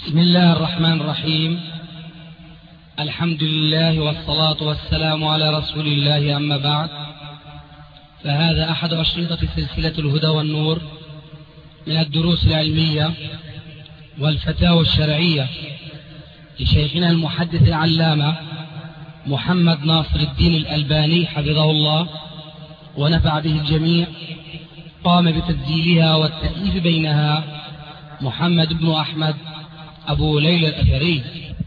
بسم الله الرحمن الرحيم. الحمد لله والصلاة والسلام على رسول الله، أما بعد، فهذا أحد أشرطة سلسلة الهدى والنور من الدروس العلمية والفتاوى الشرعية لشيخنا المحدث العلامة محمد ناصر الدين الألباني حفظه الله ونفع به الجميع. قام بتسجيلها والتأليف بينها محمد بن أحمد أبو ليلى الأثري.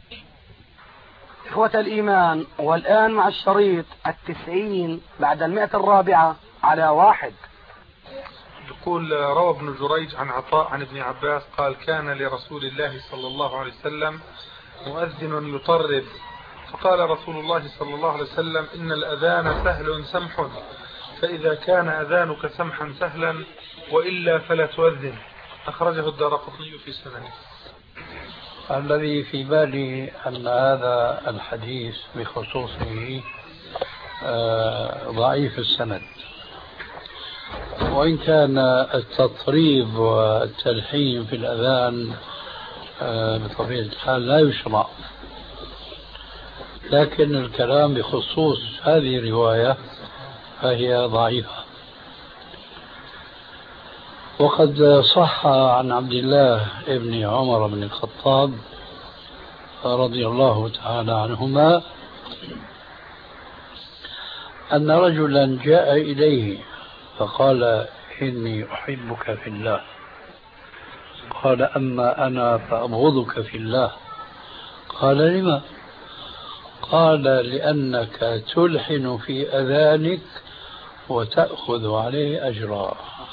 إخوة الإيمان، والآن مع الشريط 90 بعد 104 يقول: روى ابن جريج عن عطاء عن ابن عباس قال: كان لرسول الله صلى الله عليه وسلم مؤذن يطرب، فقال رسول الله صلى الله عليه وسلم: إن الأذان سهل سمح، فإذا كان أذانك سمحا سهلا وإلا فلا تؤذن. أخرجه الدارقطني في سننه. الذي في بالي أن هذا الحديث بخصوصه ضعيف السند، وإن كان التطريب والتلحين في الأذان بطبيعة الحال لا يشرع، لكن الكلام بخصوص هذه الرواية فهي ضعيفة. وقد صح عن عبد الله ابن عمر بن الخطاب رضي الله تعالى عنهما أن رجلا جاء إليه فقال: إني أحبك في الله. قال: أما أنا فأبغضك في الله. قال: لما؟ قال: لأنك تلحن في أذانك وتأخذ عليه أجرا.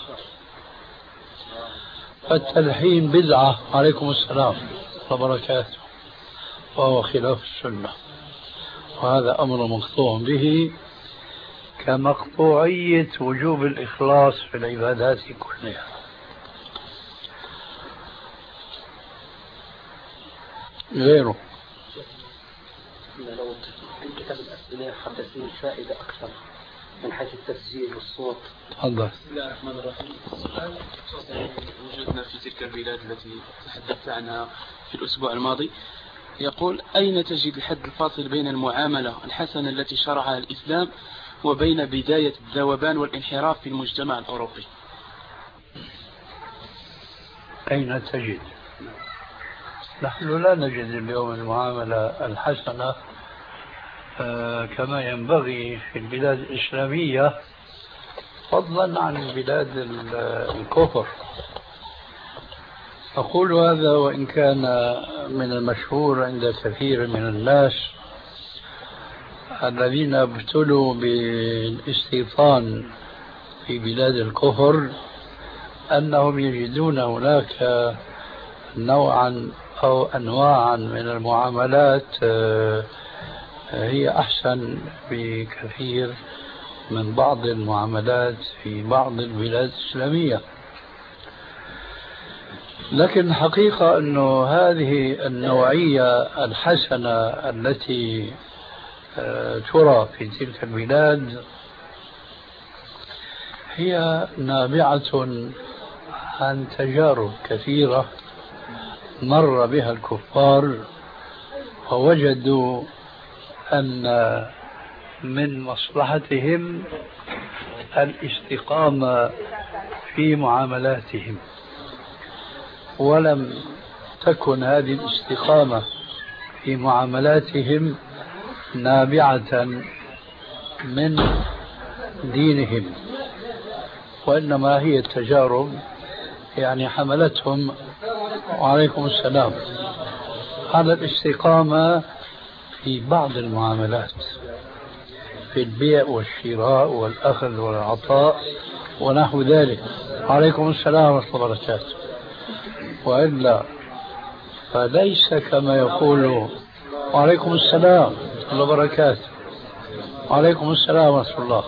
التلحين بدعة، عليكم السلام وبركاته، وهو خلاف السنة، وهذا أمر مقطوع به كمقطوعية وجوب الإخلاص في العبادات كلها. غيره لو في كتاب الأسئلة حدثني الفائدة أكثر من حيث التسجيل والصوت. تفضل. بسم الله الرحمن الرحيم. وجودنا في تلك البلاد التي تحدثت عنها في الأسبوع الماضي، يقول: أين تجد الحد الفاصل بين المعاملة الحسنة التي شرعها الإسلام وبين بداية الذوبان والانحراف في المجتمع الأوروبي؟ أين تجد؟ نحن لا نجد اليوم المعاملة الحسنة كما ينبغي في البلاد الإسلامية، فضلا عن بلاد الكفر. أقول هذا وإن كان من المشهور عند كثير من الناس الذين ابتلوا بالاستيطان في بلاد الكفر أنهم يجدون هناك نوعا أو أنواعا من المعاملات هي أحسن بكثير من بعض المعاملات في بعض البلاد الإسلامية. لكن الحقيقة أنه هذه النوعية الحسنة التي ترى في تلك البلاد هي نابعة عن تجارب كثيرة مر بها الكفار، ووجدوا أن من مصلحتهم الاستقامة في معاملاتهم، ولم تكن هذه الاستقامة في معاملاتهم نابعة من دينهم، وإنما هي التجارب يعني حملتهم، وعليكم السلام، على الاستقامة في بعض المعاملات، في البيع والشراء والأخذ والعطاء ونحو ذلك. عليكم السلام ورحمة الله وبركاته. وإلا فليس كما يقول. وعليكم السلام ورحمة الله وبركاته. وعليكم السلام ورحمة الله.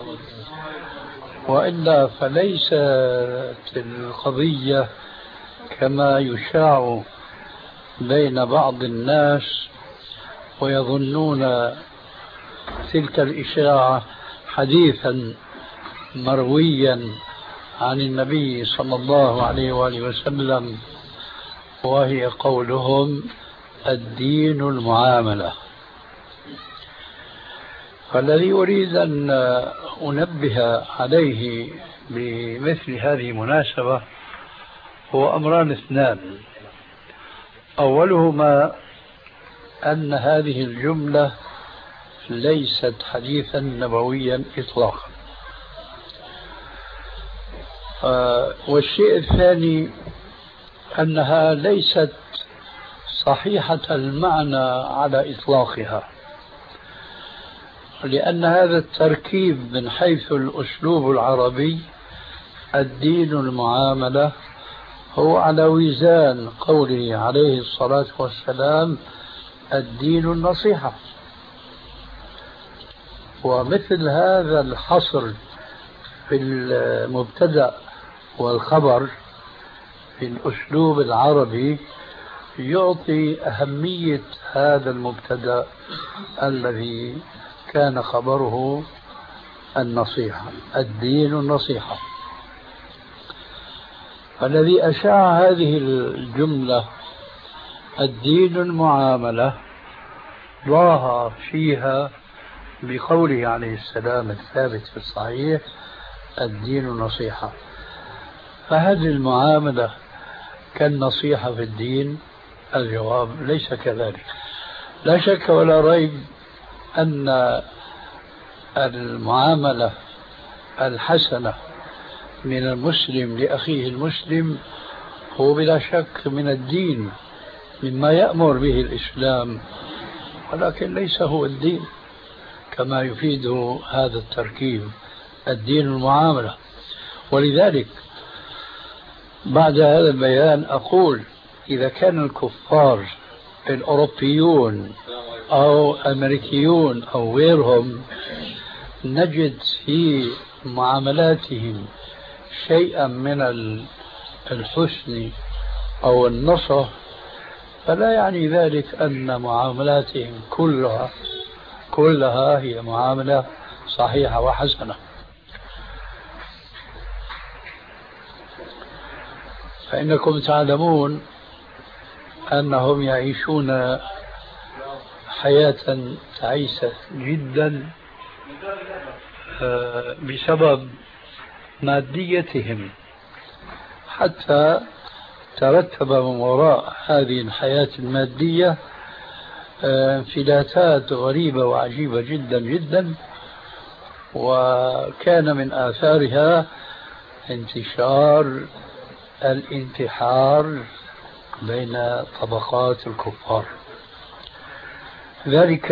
وإلا فليست القضية كما يشاع بين بعض الناس، ويظنون تلك الإشاعة حديثا مرويا عن النبي صلى الله عليه وآله وسلم وهي قولهم الدين المعاملة. فالذي أريد أن أنبه عليه بمثل هذه المناسبة هو أمران اثنان. أولهما أن هذه الجملة ليست حديثا نبويا إطلاقا. والشيء الثاني أنها ليست صحيحة المعنى على إطلاقها، لأن هذا التركيب من حيث الأسلوب العربي الدين المعاملة هو على وزان قوله عليه الصلاة والسلام الدين النصيحة. ومثل هذا الحصر في المبتدأ والخبر في الأسلوب العربي يعطي أهمية هذا المبتدأ الذي كان خبره النصيحة، الدين النصيحة. الذي أشاع هذه الجملة الدين المعاملة ضاها فيها بقوله عليه السلام الثابت في الصحيح الدين النصيحة. فهذه المعاملة كالنصيحة في الدين؟ الجواب ليس كذلك. لا شك ولا ريب أن المعاملة الحسنة من المسلم لأخيه المسلم هو بلا شك من الدين، مما يأمر به الإسلام، ولكن ليس هو الدين كما يفيده هذا التركيب الدين المعاملة. ولذلك بعد هذا البيان أقول إذا كان الكفار الأوروبيون أو أمريكيون أو غيرهم نجد في معاملاتهم شيئا من الحسن أو النصح، فلا يعني ذلك أن معاملاتهم كلها هي معاملة صحيحة وحسنة. فإنكم تعلمون أنهم يعيشون حياة تعيسة جدا بسبب ماديتهم، حتى ترتب من وراء هذه الحياة المادية انفلاتات غريبة وعجيبة جدا جدا، وكان من آثارها انتشار الانتحار بين طبقات الكفار. ذلك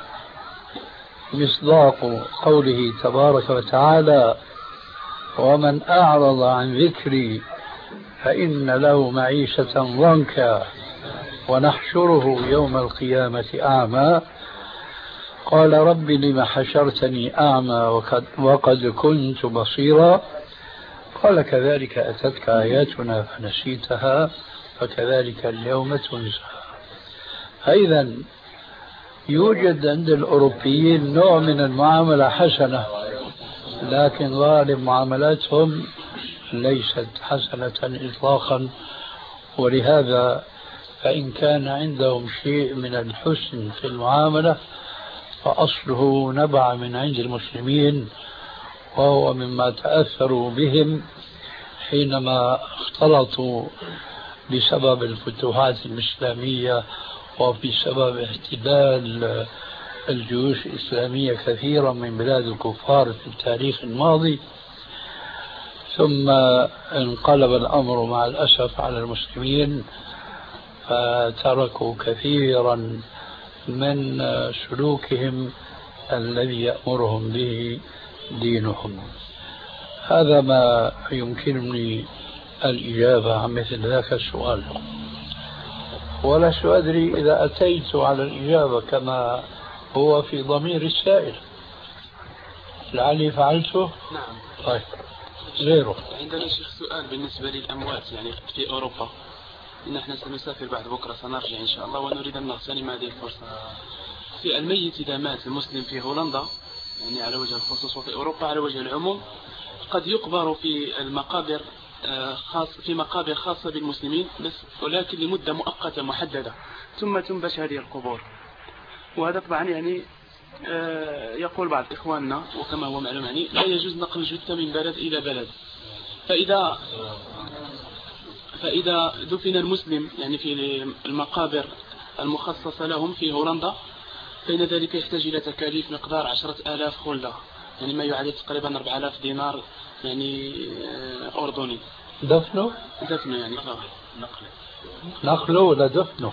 مصداق قوله تبارك وتعالى ومن أعرض عن ذكري فإن له معيشة ضنكا ونحشره يوم القيامة أعمى قال رب لم حشرتني أعمى وقد كنت بصيرا قال كذلك أتتك آياتنا فنسيتها فكذلك اليوم تنسى. أيضا يوجد عند الأوروبيين نوع من المعاملة حسنة، لكن غالب معاملاتهم ليست حسنة إطلاقا. ولهذا فإن كان عندهم شيء من الحسن في المعاملة فأصله نبع من عند المسلمين، وهو مما تأثروا بهم حينما اختلطوا بسبب الفتوحات الإسلامية وبسبب احتلال الجيوش الإسلامية كثيرا من بلاد الكفار في التاريخ الماضي، ثم انقلب الأمر مع الأسف على المسلمين فتركوا كثيرا من سلوكهم الذي يأمرهم به دينهم. هذا ما يمكنني الإجابة عن مثل ذاك السؤال، ولست أدري إذا أتيت على الإجابة كما هو في ضمير السائل. لعلي فعلته؟ نعم. طيب غيره. عندنا شيخ سؤال بالنسبة للأموات يعني في أوروبا، إن احنا سنسافر بعد بكرة سنرجع إن شاء الله ونريد أن نغتنم هذه الفرصة. في الميت إذا مات المسلم في هولندا يعني على وجه الخصوص وفي أوروبا على وجه العموم قد يقبر في المقابر خاص في مقابر خاصة بالمسلمين بس، ولكن لمدة مؤقتة محددة، ثم تنبش هذه القبور. وهذا طبعا يعني يقول بعض إخواننا وكما هو معلوم يعني لا يجوز نقل الجثة من بلد إلى بلد. فإذا دفن المسلم يعني في المقابر المخصصة لهم في هولندا، فإن ذلك يحتاج إلى تكاليف مقدار 10,000 خلدة، يعني ما يعادل تقريبا 4000 دينار يعني أردني. دفنه يعني نقله ولا دفنه؟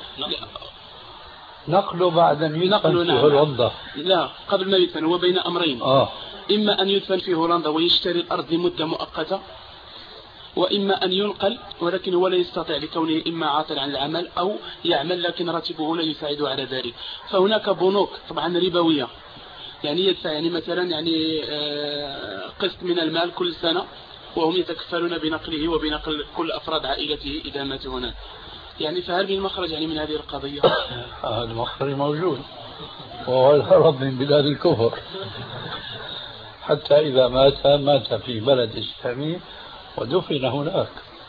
نقله بعد أن يدفن في هولندا. لا، قبل ما يدفن هو بين أمرين. إما أن يدفن في هولندا ويشتري الأرض لمدة مؤقتة، وإما أن ينقل ولكن هو لا يستطيع لكونه إما عاطل عن العمل أو يعمل لكن راتبه لا يساعده على ذلك. فهناك بنوك طبعا ربوية، يعني يدفع يعني مثلا يعني قسط من المال كل سنة، وهم يتكفلون بنقله وبنقل كل أفراد عائلته إذا مات هناك. يعني فهل من مخرج يعني من هذه القضية؟ هذا المخرج موجود، وهو الهرب من بلاد الكفر، حتى إذا مات في بلد إسلامي ودفن هناك.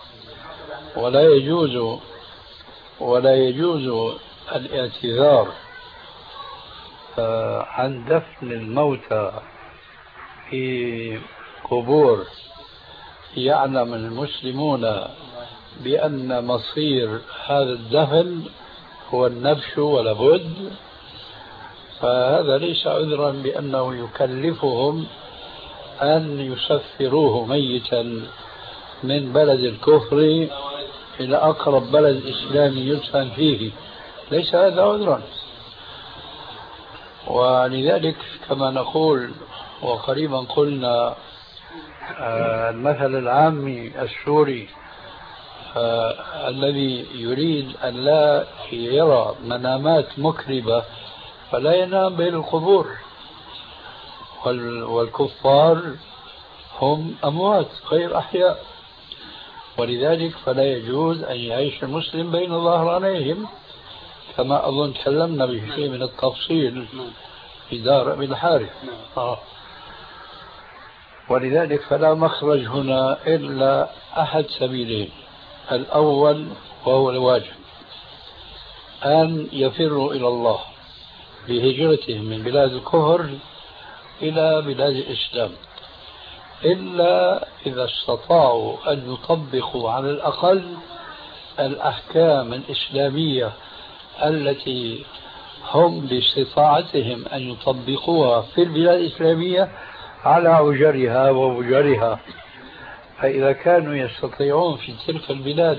ولا يجوز الاعتذار عن دفن الموتى في قبور يعلم المسلمون بأن مصير هذا الدفن هو النبش ولا بد، فهذا ليس عذرا بأنه يكلفهم أن يسفروه ميتا من بلد الكفر إلى أقرب بلد إسلامي يدفن فيه، ليس هذا عذرا. ولذلك كما نقول وقريبا قلنا المثل العامي السوري الذي يريد أن لا يرى منامات مكربة فلا ينام بين القبور، والكفار هم أموات غير أحياء، ولذلك فلا يجوز أن يعيش المسلم بين ظهرانيهم، كما أظن تكلمنا بشيء من التفصيل في دار أبي الحارث. ولذلك فلا مخرج هنا إلا أحد سبيلين: الأول وهو الواجب أن يفروا إلى الله بهجرتهم من بلاد الكفر إلى بلاد الإسلام، إلا إذا استطاعوا أن يطبقوا على الأقل الأحكام الإسلامية التي هم باستطاعتهم أن يطبقوها في البلاد الإسلامية على عجرها ووجرها. فإذا كانوا يستطيعون في تلك البلاد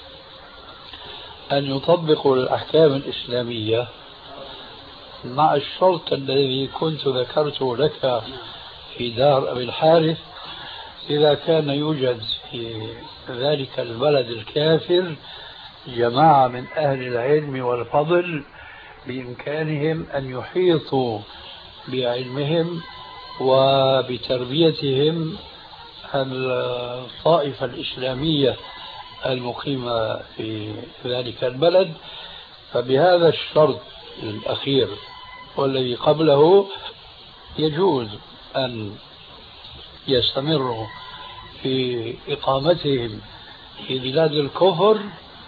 أن يطبقوا الأحكام الإسلامية مع الشرط الذي كنت ذكرته لك في دار أبي الحارث، إذا كان يوجد في ذلك البلد الكافر جماعة من أهل العلم والفضل بإمكانهم أن يحيطوا بعلمهم وبتربيتهم الطائفة الإسلامية المقيمة في ذلك البلد، فبهذا الشرط الأخير والذي قبله يجوز أن يستمروا في إقامتهم في بلاد الكفر.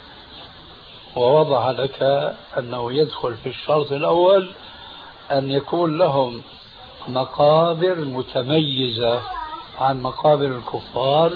ووضح لك أنه يدخل في الشرط الأول أن يكون لهم مقابر متميزة عن مقابر الكفار،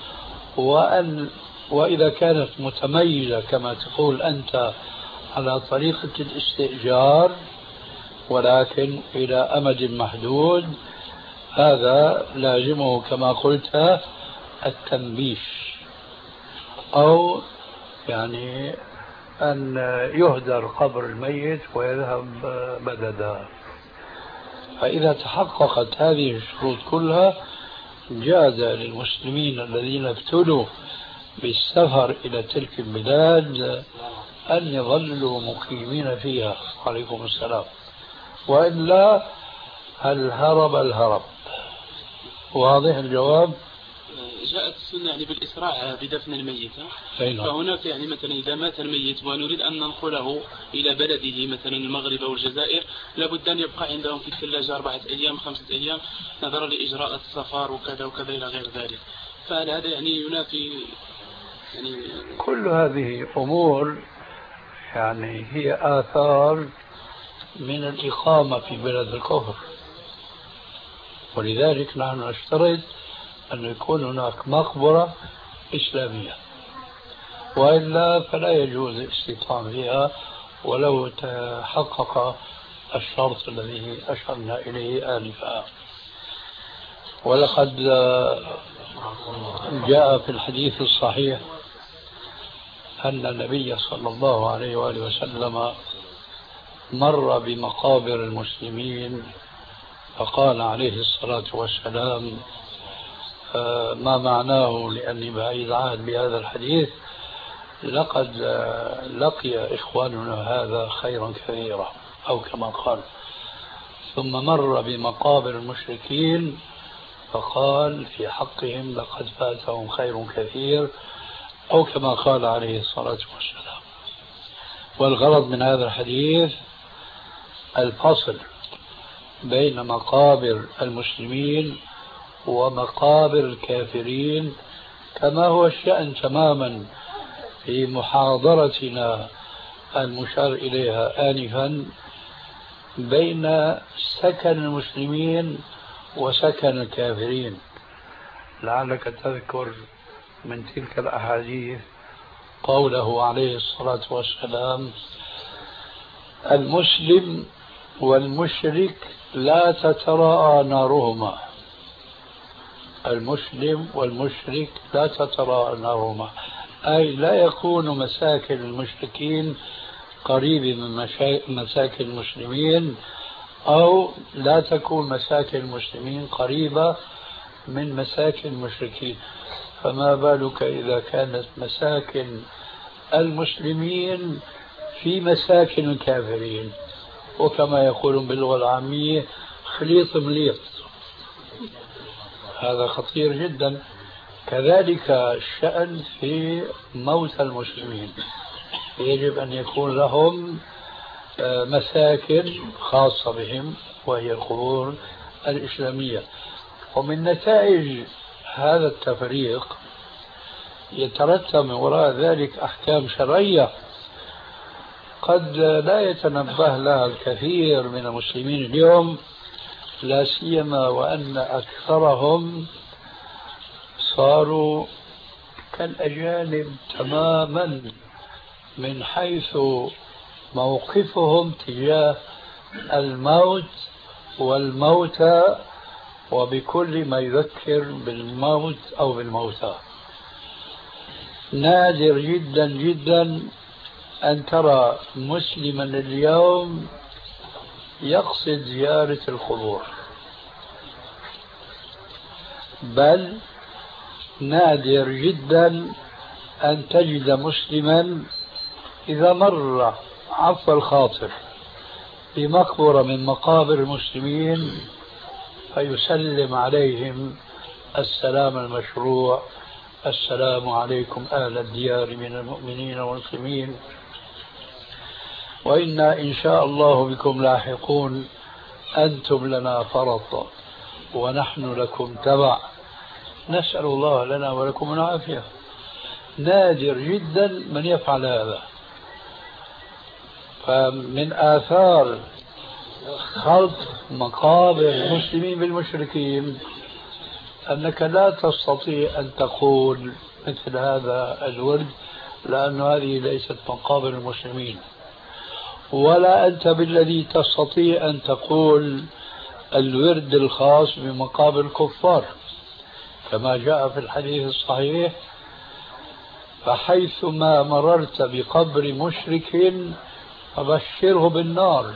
وإذا كانت متميزة كما تقول أنت على طريقة الاستئجار ولكن إلى أمد محدود، هذا لازمه كما قلت التنبيش، أو يعني أن يهدر قبر الميت ويذهب بددا. فإذا تحققت هذه الشروط كلها جاز للمسلمين الذين ابتلوا بالسفر إلى تلك البلاد أن يظلوا مقيمين فيها. عليكم السلام. وإلا الهرب. واضح الجواب؟ جاءت السنة يعني بالإسراع بدفن الميت، فهناك يعني مثلا إذا مات الميت ونريد أن ننقله إلى بلده مثلا المغرب أو الجزائر، لابد أن يبقى عندهم في الثلاجة 4 أيام 5 أيام نظرا لإجراءات السفر وكذا وكذا إلى غير ذلك. فهل هذا يعني ينافي يعني كل هذه أمور يعني هي آثار من الإقامة في بلد الكفر، ولذلك نحن نشترط أن يكون هناك مقبرة إسلامية، وإلا فلا يجوز الاستيطان فيها ولو تحقق الشرط الذي أشرنا إليه آنفا. ولقد جاء في الحديث الصحيح أن النبي صلى الله عليه وآله وسلم مر بمقابر المسلمين فقال عليه الصلاة والسلام ما معناه لأني بعيد عهد بهذا الحديث: لقد لقي إخواننا هذا خيرا كثيرا، أو كما قال. ثم مر بمقابر المشركين فقال في حقهم: لقد فاتهم خير كثير، أو كما قال عليه الصلاة والسلام. والغرض من هذا الحديث الفصل بين مقابر المسلمين ومقابر الكافرين، كما هو الشأن تماما في محاضرتنا المشار إليها آنفا بين سكن المسلمين وسكن الكافرين. لعلك تذكر من تلك الأحاديث قوله عليه الصلاة والسلام: المسلم والمشرك لا تتراءى نارهما. المسلم والمشرك لا تتراءى نارهما، أي لا يكون مساكن المشركين قريبة من مساكن المسلمين، أو لا تكون مساكن المسلمين قريبة من مساكن المشركين. فما بالك إذا كانت مساكن المسلمين في مساكن الكافرين، وكما يقولون باللغة العامية خليط مليط. هذا خطير جدا. كذلك الشأن في موتى المسلمين، يجب أن يكون لهم مساكن خاصة بهم وهي القبور الإسلامية. ومن نتائج هذا التفريق يترتب من وراء ذلك أحكام شرعية قد لا يتنبه لها الكثير من المسلمين اليوم، لا سيما وأن أكثرهم صاروا كالأجانب تماما من حيث موقفهم تجاه الموت والموتى وبكل ما يذكر بالموت أو بالموتى. نادر جدا جدا أن ترى مسلما اليوم يقصد زيارة القبور، بل نادر جدا أن تجد مسلما إذا مر عفو الخاطر بمقبرة من مقابر المسلمين فيسلم عليهم السلام المشروع: السلام عليكم أهل الديار من المؤمنين والمسلمين، وإنا إن شاء الله بكم لاحقون، أنتم لنا فرط ونحن لكم تبع، نسأل الله لنا ولكم العافية. نادر جدا من يفعل هذا. فمن آثار خلط مقابر المسلمين بالمشركين أنك لا تستطيع أن تقول مثل هذا الورد، لأن هذه ليست مقابر المسلمين، ولا أنت بالذي تستطيع أن تقول الورد الخاص بمقابر الكفار، كما جاء في الحديث الصحيح: فحيثما مررت بقبر مشرك فبشره بالنار.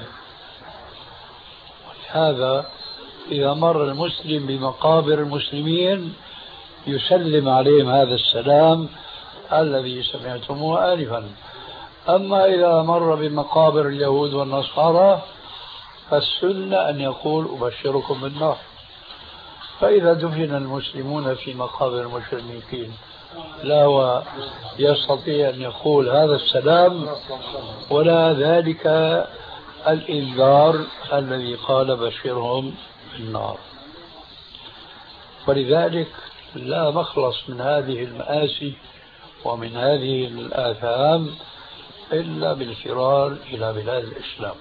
ولهذا إذا مر المسلم بمقابر المسلمين يسلم عليهم هذا السلام الذي سمعتموه آنفا. أما إذا مر بمقابر اليهود والنصارى فالسنة أن يقول: أبشركم بالنار. فإذا دفن المسلمون في مقابر المشركين لا هو يستطيع أن يقول هذا السلام ولا ذلك الإنذار الذي قال: بشرهم بالنار. ولذلك لا مخلص من هذه المآسي ومن هذه الآثام إلا بالفرار إلى بلاد الإسلام.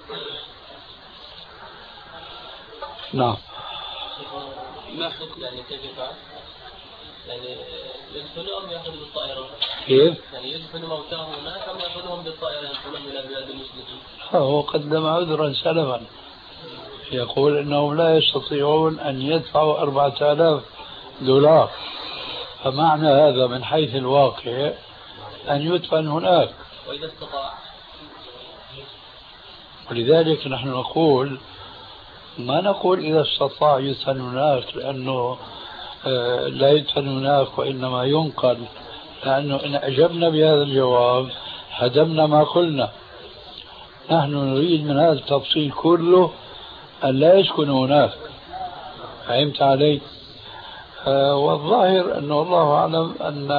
نعم. ما حكم يعني كيف يفعل؟ يعني يدفنوا أم يأخذوا بالطائرة؟ كيف؟ يعني يدفنوا موتاهم هناك أم يأخذوهم بالطائرة ينقلهم إلى بلاد المسلمين؟ هو قدم عذرا سلفا، يقول إنهم لا يستطيعون أن يدفعوا 4000 دولار، فمعنى هذا من حيث الواقع أن يدفن هناك. وإذا استطاع؟ ولذلك نحن نقول ما نقول إذا استطاع يدفن هناك، لأنه لا يدفن هناك وإنما ينقل، لأنه إن أجبنا بهذا الجواب هدمنا ما قلنا. نحن نريد من هذا التفصيل كله أن لا يسكنوا هناك. فهمت علي؟ والظاهر أنه الله أعلم أن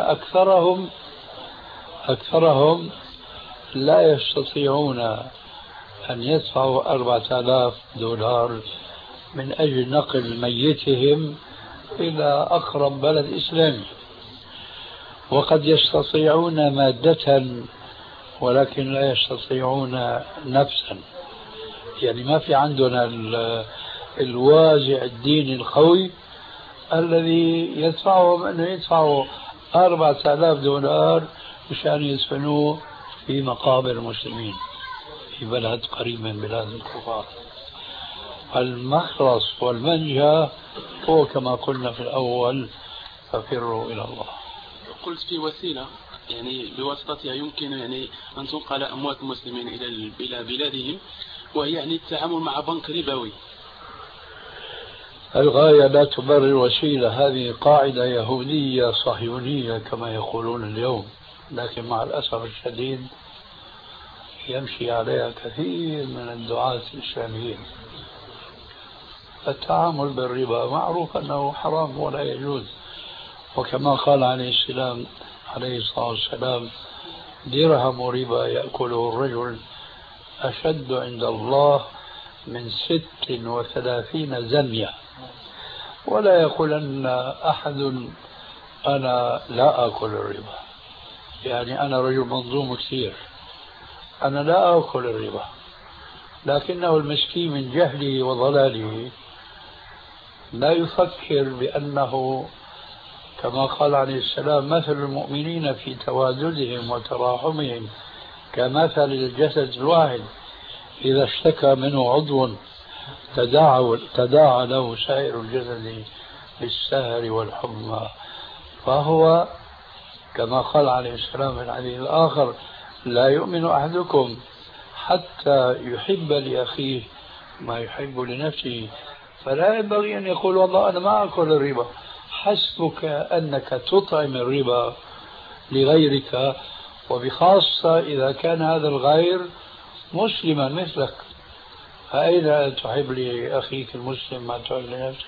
أكثرهم لا يستطيعون أن يدفعوا 4000 دولار من أجل نقل ميتهم إلى أقرب بلد إسلامي، وقد يستطيعون مادة ولكن لا يستطيعون نفسا. يعني ما في عندنا الوازع الديني القوي الذي يدفعهم أنه يدفعوا 4000 دولار مشان يدفنوه في مقابر المسلمين في بلد قريب من بلاد الكفار. المخلص والمنجى هو كما قلنا في الأول: ففروا إلى الله. قلت في وسيلة يعني بواسطتها يمكن يعني أن تنقل أموات المسلمين إلى بلادهم، وهي يعني التعامل مع بنك ربوي. الغاية لا تبرر الوسيلة، هذه قاعدة يهودية صهيونية كما يقولون اليوم، لكن مع الأسف الشديد يمشي عليها كثير من الدعاة الإسلاميين. التعامل بالربا معروف أنه حرام ولا يجوز، وكما قال عليه الصلاة والسلام: درهم ربا يأكله الرجل أشد عند الله من 36 زنية. ولا يقولن أحد أنا لا أكل الربا، يعني أنا رجل منظوم كثير، أنا لا أكل الربا، لكنه المسكين من جهله وضلاله لا يفكر بأنه كما قال عليه السلام: مثل المؤمنين في تواددهم وتراحمهم كمثل الجسد الواحد إذا اشتكى منه عضو تداعى له سائر الجسد بالسهر والحمى. فهو كما قال عليه السلام في الحديث الآخر: لا يؤمن أحدكم حتى يحب لأخيه ما يحب لنفسه. فلا ينبغي أن يقول والله أنا ما أكل الربا. حسبك أنك تطعم الربا لغيرك، وبخاصة إذا كان هذا الغير مسلما مثلك، فأين تحب لأخيك المسلم ما تحب لنفسك؟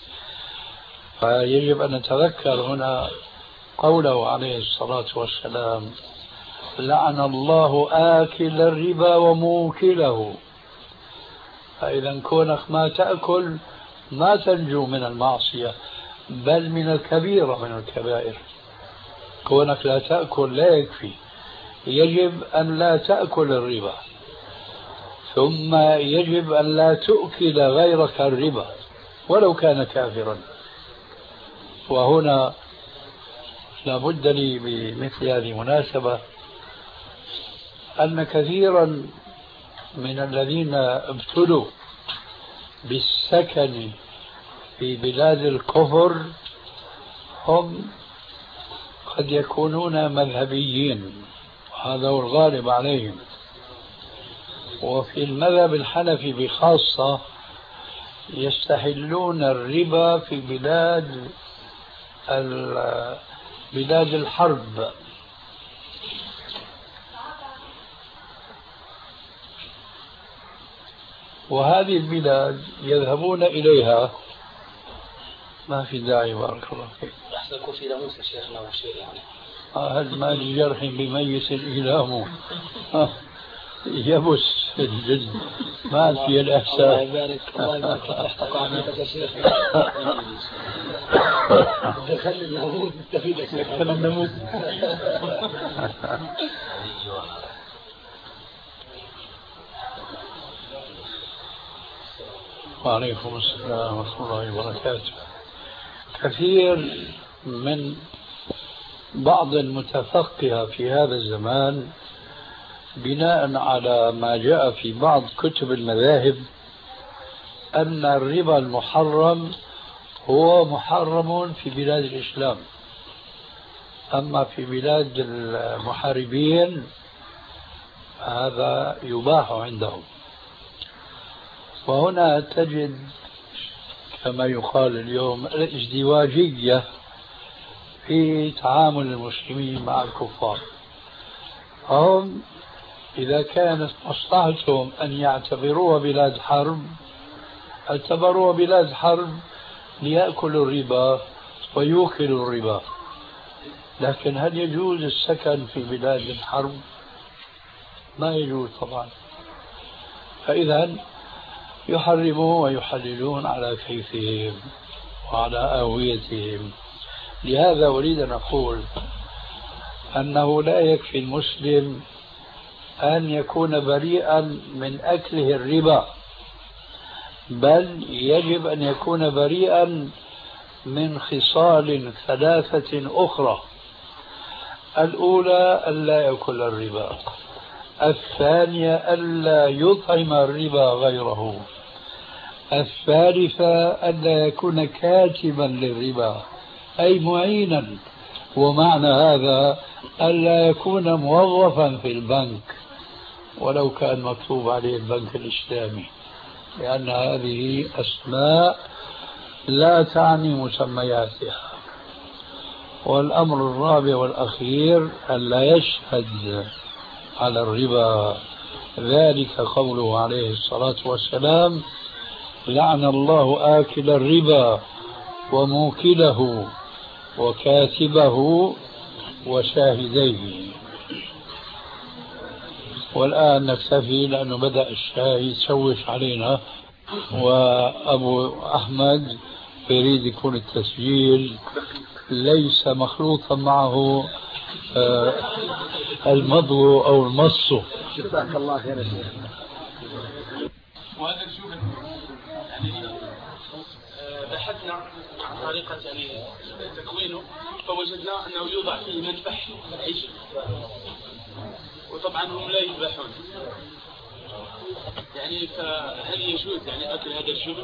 فيجب أن نتذكر هنا قوله عليه الصلاة والسلام: لعن الله آكل الربا وموكله. فإذا كونك ما تأكل ما تنجو من المعصية، بل من الكبيرة من الكبائر. كونك لا تأكل لا يكفي، يجب أن لا تأكل الربا، ثم يجب أن لا تؤكل غيرك الربا ولو كان كافرا. وهنا لابد لي بمثل هذه المناسبة أن كثيرا من الذين ابتلوا بالسكن في بلاد الكفر هم قد يكونون مذهبيين، هذا هو الغالب عليهم. وفي المذهب الحنفي بخاصة يستحلون الربا في بلاد الحرب، وهذه البلاد يذهبون إليها. ما في داعي، بارك الله فيك. أحسن يكون في ناموس شيخنا وشيء يعني. هل ما لجرح بميت إلامه. يبس الجلد ما في الله الإحساس. يبارك الله يبارك صحتك وعافيتك يا شيخ. دخل الناموس استفيدك دخل الناموس. وعليكم السلام ورحمة الله وبركاته. كثير من بعض المتفقهة في هذا الزمان بناء على ما جاء في بعض كتب المذاهب أن الربا المحرم هو محرم في بلاد الإسلام، أما في بلاد المحاربين هذا يباح عندهم. وهنا تجد كما يقال اليوم الازدواجية في تعامل المسلمين مع الكفار. هم إذا كانت مصلحتهم أن يعتبروها بلاد حرب اعتبروها بلاد حرب ليأكلوا الربا ويوكلوا الربا. لكن هل يجوز السكن في بلاد الحرب؟ ما يجوز طبعا. فإذا يحرمون ويحللون على كيفهم وعلى آويتهم. لهذا أريد أن أقول أنه لا يكفي المسلم أن يكون بريئا من أكله الربا، بل يجب أن يكون بريئا من خصال ثلاثة أخرى. الأولى ألا يأكل الربا، الثانية ألا يطعم الربا غيره، الثالثة ألا يكون كاتبا للربا أي معينا. ومعنى هذا ألا يكون موظفا في البنك ولو كان مكتوب عليه البنك الإسلامي، لأن هذه أسماء لا تعني مسمياتها. والأمر الرابع والأخير ألا يشهد على الربا، ذلك قوله عليه الصلاة والسلام: لعن الله آكل الربا وموكله وكاتبه وشاهديه. والآن نكتفي لأنه بدأ الشاي يتشوش علينا، وأبو أحمد يريد يكون التسجيل ليس مخلوطا معه المضغ أو المص. جزاك الله خير يا شيخ. وهذا الجبن يعني بحثنا عن طريقة يعني تكوينه، فوجدنا أنه يوضع فيه منفح عيش، وطبعا هم لا يذبحون. يعني فهل يجوز يعني أكل هذا الجبن؟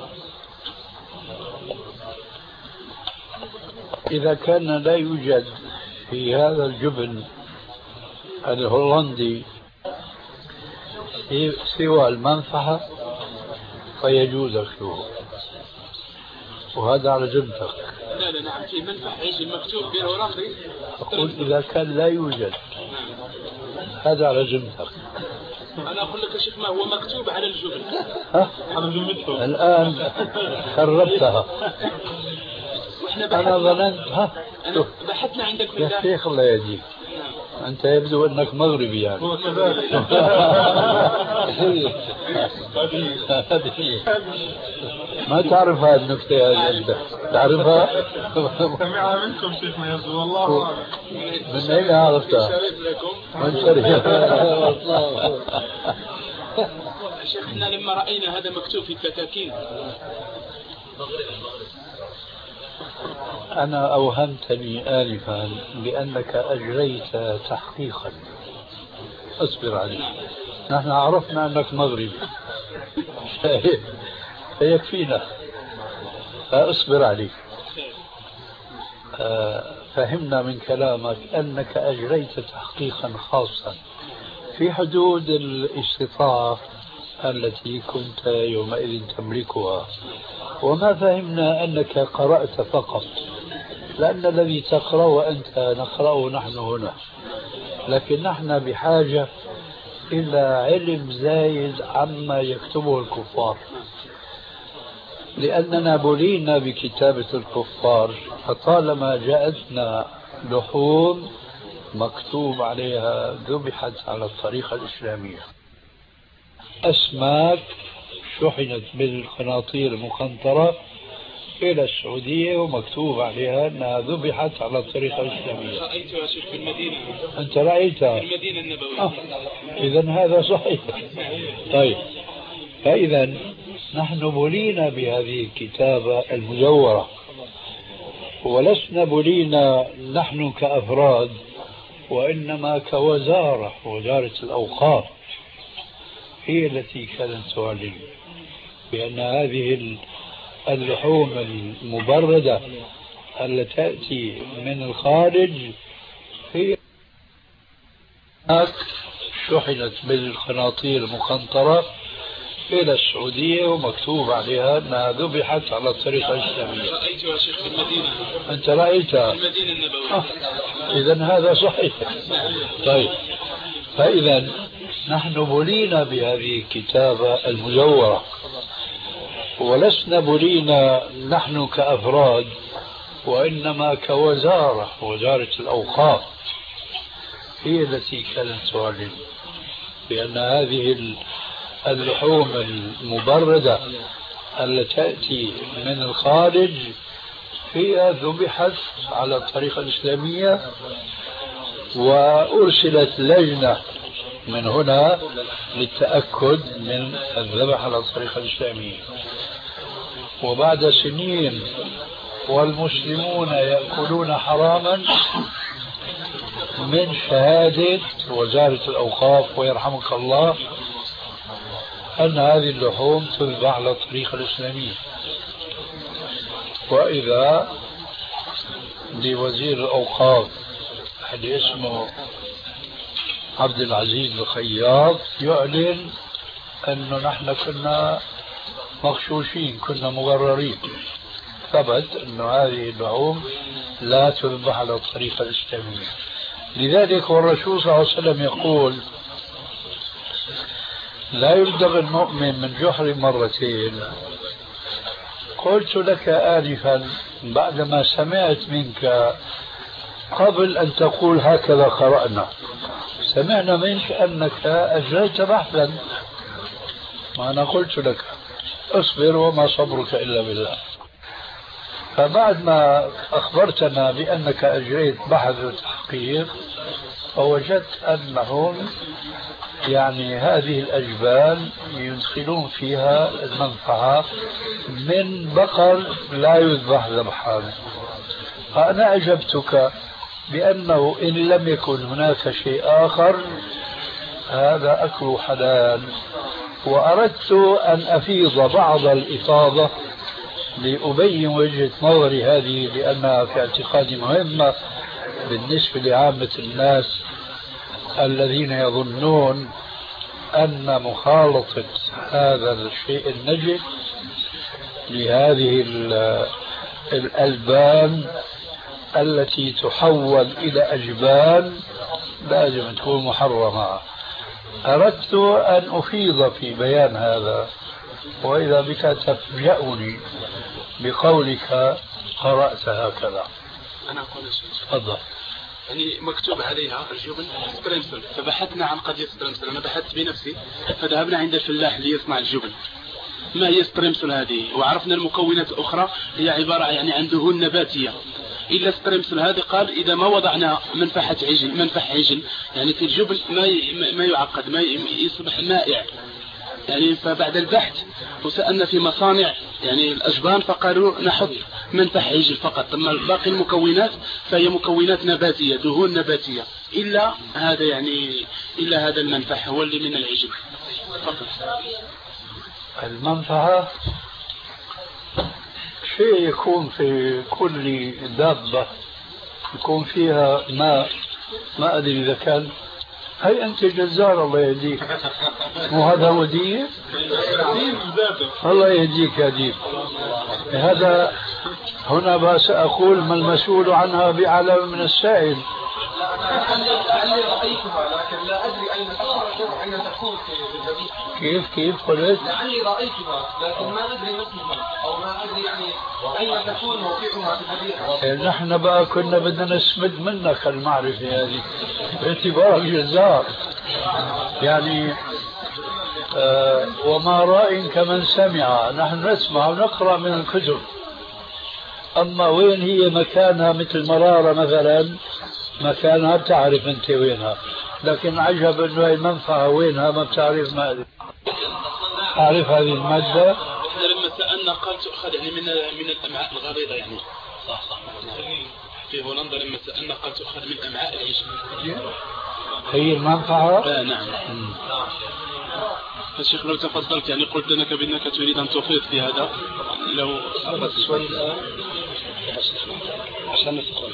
إذا كان لا يوجد في هذا الجبن الهولندي سوى المنفعة فيجوز أكله، وهذا على جبتك. لا نعم، في منفح عيش المكتوب بالهولندي. أقول إذا كان لا يوجد هذا على جبتك. أنا أقول لك يا شيخ ما هو مكتوب على الجبن. على جمتهم الآن خربتها. أنا ظننت بحثنا عندك في يا شيخ الله يهديك، أنت يبدو أنك مغربي يعني. ما تعرف هذه النكتة يا أنت تعرفها؟ سمعها منكم شيخنا يبدو والله أعلم. من أين عرفتها؟ من شريف. شيخنا لما رأينا هذا مكتوب في الكتاكين. أنا أوهمتني آنفا بأنك أجريت تحقيقا. اصبر علي، نحن عرفنا أنك مغربي فيكفينا، فاصبر علي. فهمنا من كلامك أنك أجريت تحقيقا خاصا في حدود الاستطاعة التي كنت يومئذ تملكها، وما فهمنا أنك قرأت فقط، لأن الذي تقرأ وأنت نقرأه نحن هنا، لكن نحن بحاجة إلى علم زايد عما يكتبه الكفار، لأننا بلينا بكتابة الكفار، فطالما جاءتنا لحوم مكتوب عليها ذبحت على الطريقة الإسلامية. أسماك شحنت بالقناطير المقنطرة إلى السعودية ومكتوب عليها أنها ذبحت على الطريقة الإسلامية. رأيتها شيخ في المدينة. أنت رأيتها؟ في المدينة النبوية. إذن هذا صحيح. طيب، فإذا نحن بلينا بهذه الكتابة المزورة، ولسنا بلينا نحن كأفراد، وإنما كوزارة، وزارة الأوقاف هي التي كانت تعلن بأن هذه اللحوم المبردة التي تأتي من الخارج هي شحنت بالقناطير المقنطرة إلى السعودية ومكتوب عليها أنها ذبحت على الطريقة الإسلامية. رأيتها شيخ في المدينة. أنت رأيتها؟ في المدينة النبوية. إذن هذا صحيح. طيب، فإذا نحن بلينا بهذه الكتابة المزورة، ولسنا بلينا نحن كأفراد، وإنما كوزارة، وزارة الأوقاف هي التي كانت تعلن بأن هذه اللحوم المبردة التي تأتي من الخارج هي ذبحت على الطريقة الإسلامية، وأرسلت لجنة من هنا للتأكد من الذبح على الطريقة الإسلامية. وبعد سنين والمسلمون يأكلون حراما من شهادة وزارة الأوقاف ويرحمك الله أن هذه اللحوم تذبح على الطريقة الإسلامية. وإذا لوزير الأوقاف اللي اسمه عبد العزيز الخياط يعلن أنه نحن كنا مغشوشين، كنا مغررين، ثبت أن هذه اللحوم لا تذبح على الطريقة الإسلامية. لذلك والرسول صلى الله عليه وسلم يقول: لا يلدغ المؤمن من جحر مرتين. قلت لك آنفا بعدما سمعت منك قبل أن تقول هكذا قرأنا، سمعنا منك أنك أجريت بحثا، ما أنا قلت لك اصبر وما صبرك إلا بالله. فبعد ما أخبرتنا بأنك أجريت بحث وتحقيق، فوجدت أنهم يعني هذه الأجبال يدخلون فيها المنفعة من بقر لا يذبح ذبحا. فأنا أجبتك بأنه إن لم يكن هناك شيء آخر هذا أكل حلال، وأردت أن أفيض بعض الإفاضة لأبين وجهة نظري هذه، لأنها في اعتقادي مهمة بالنسبة لعامة الناس الذين يظنون أن مخالطة هذا الشيء النجس لهذه الألبان التي تحول إلى أجبال لازم تكون محرمة. أردت أن أفيض في بيان هذا، وإذا بك تفجأني بقولك قرأت هكذا. أنا أقول شيء. تفضل. يعني مكتوب عليها الجبن ستريمسل، فبحثنا عن قضية ستريمسل، أنا بحثت بنفسي، فذهبنا عند الفلاح ليصنع الجبن. ما هي ستريمسل هذه؟ وعرفنا المكونات الأخرى هي عبارة يعني عن دهون نباتية. إلا ستريمسل هذه قال إذا ما وضعنا منفح عجل يعني في الجبن ما يعقد، ما يصبح مائع يعني. فبعد البحث وسألنا في مصانع يعني الأجبان، فقالوا نحط منفح عجل فقط، أما باقي المكونات فهي مكونات نباتية، دهون نباتية، إلا هذا يعني إلا هذا المنفح هو اللي من العجل فقط. المنفعة شيء يكون في كل دابة يكون فيها ماء، ما أدري إذا كان. هي أنت جزار الله يهديك، مو هذا هو ديب؟ الله يهديك يا ديب. هذا هنا بس أقول ما المسؤول عنها بأعلم من السائل. لعلي رأيتها لكن لا أدري أين تكون في الذبيحة. كيف قلت؟ لعلي رأيتها لكن ما أدري اسمها أو ما أدري يعني أين تكون موقعها في الذبيحة. نحن بقى كنا بدنا نسمد منك المعرفة هذه باعتبارك جزار. يعني وما رأي كمن سمع. نحن نسمع ونقرأ من الكتب، أما وين هي مكانها مثل مرارة مثلا مكانها بتعرف أنت وينها، لكن عجب أنه المنفعة وينها ما بتعرف. ما أدري أعرف هذه المادة. إحنا لما سألنا قال تؤخذ يعني من الأمعاء الغليظة يعني. صح. في هولندا لما سألنا قال تؤخذ من أمعاء العيش. هي المنفعة؟ نعم. فالشيخ لو تفضلت يعني قلت لك بأنك تريد أن تفيض في هذا، لو أردت شوي عشان ندخل.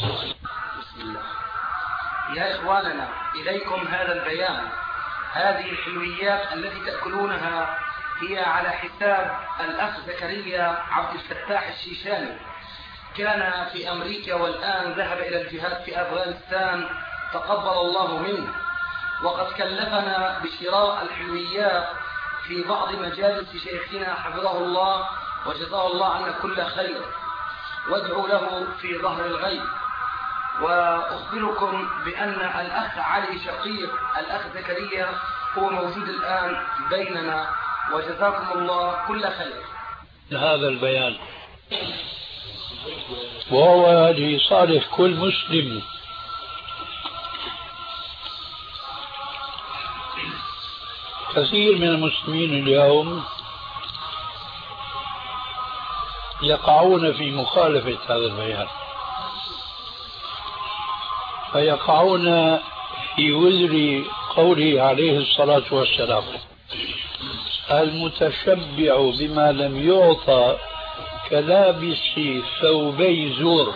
يا إخواننا إليكم هذا البيان. هذه الحلويات التي تأكلونها هي على حساب الأخ زكريا عبد الفتاح الشيشاني، كان في أمريكا والآن ذهب إلى الجهاد في أفغانستان تقبل الله منه، وقد كلفنا بشراء الحلويات في بعض مجالس شيخنا حفظه الله وجزاه الله عنا كل خير، وادعوا له في ظهر الغيب. وأخبركم بأن الأخ علي شقيق الأخ زكريا هو موجود الآن بيننا، وجزاكم الله كل خير. هذا البيان وهو لصالح كل مسلم. كثير من المسلمين اليوم يقعون في مخالفة هذا البيان، فيقعون في وزر قوله عليه الصلاة والسلام: المتشبع بما لم يعطى كلابس ثوبي زور.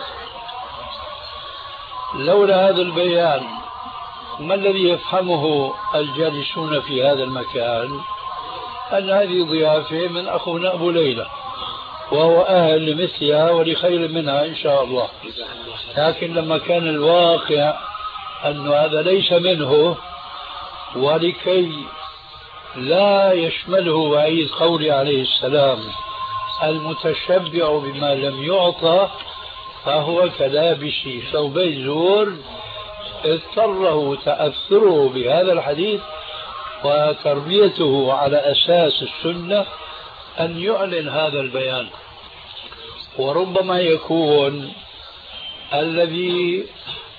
لولا هذا البيان ما الذي يفهمه الجالسون في هذا المكان؟ أن هذه ضيافة من أخونا أبو ليلى، وهو أهل لمثلها ولخير منها إن شاء الله. لكن لما كان الواقع أن هذا ليس منه، ولكي لا يشمله وعيد قوله عليه السلام: المتشبع بما لم يعطى فهو كلابس ثوبي زور، اضطره تأثره بهذا الحديث وتربيته على أساس السنة أن يعلن هذا البيان. وربما يكون الذي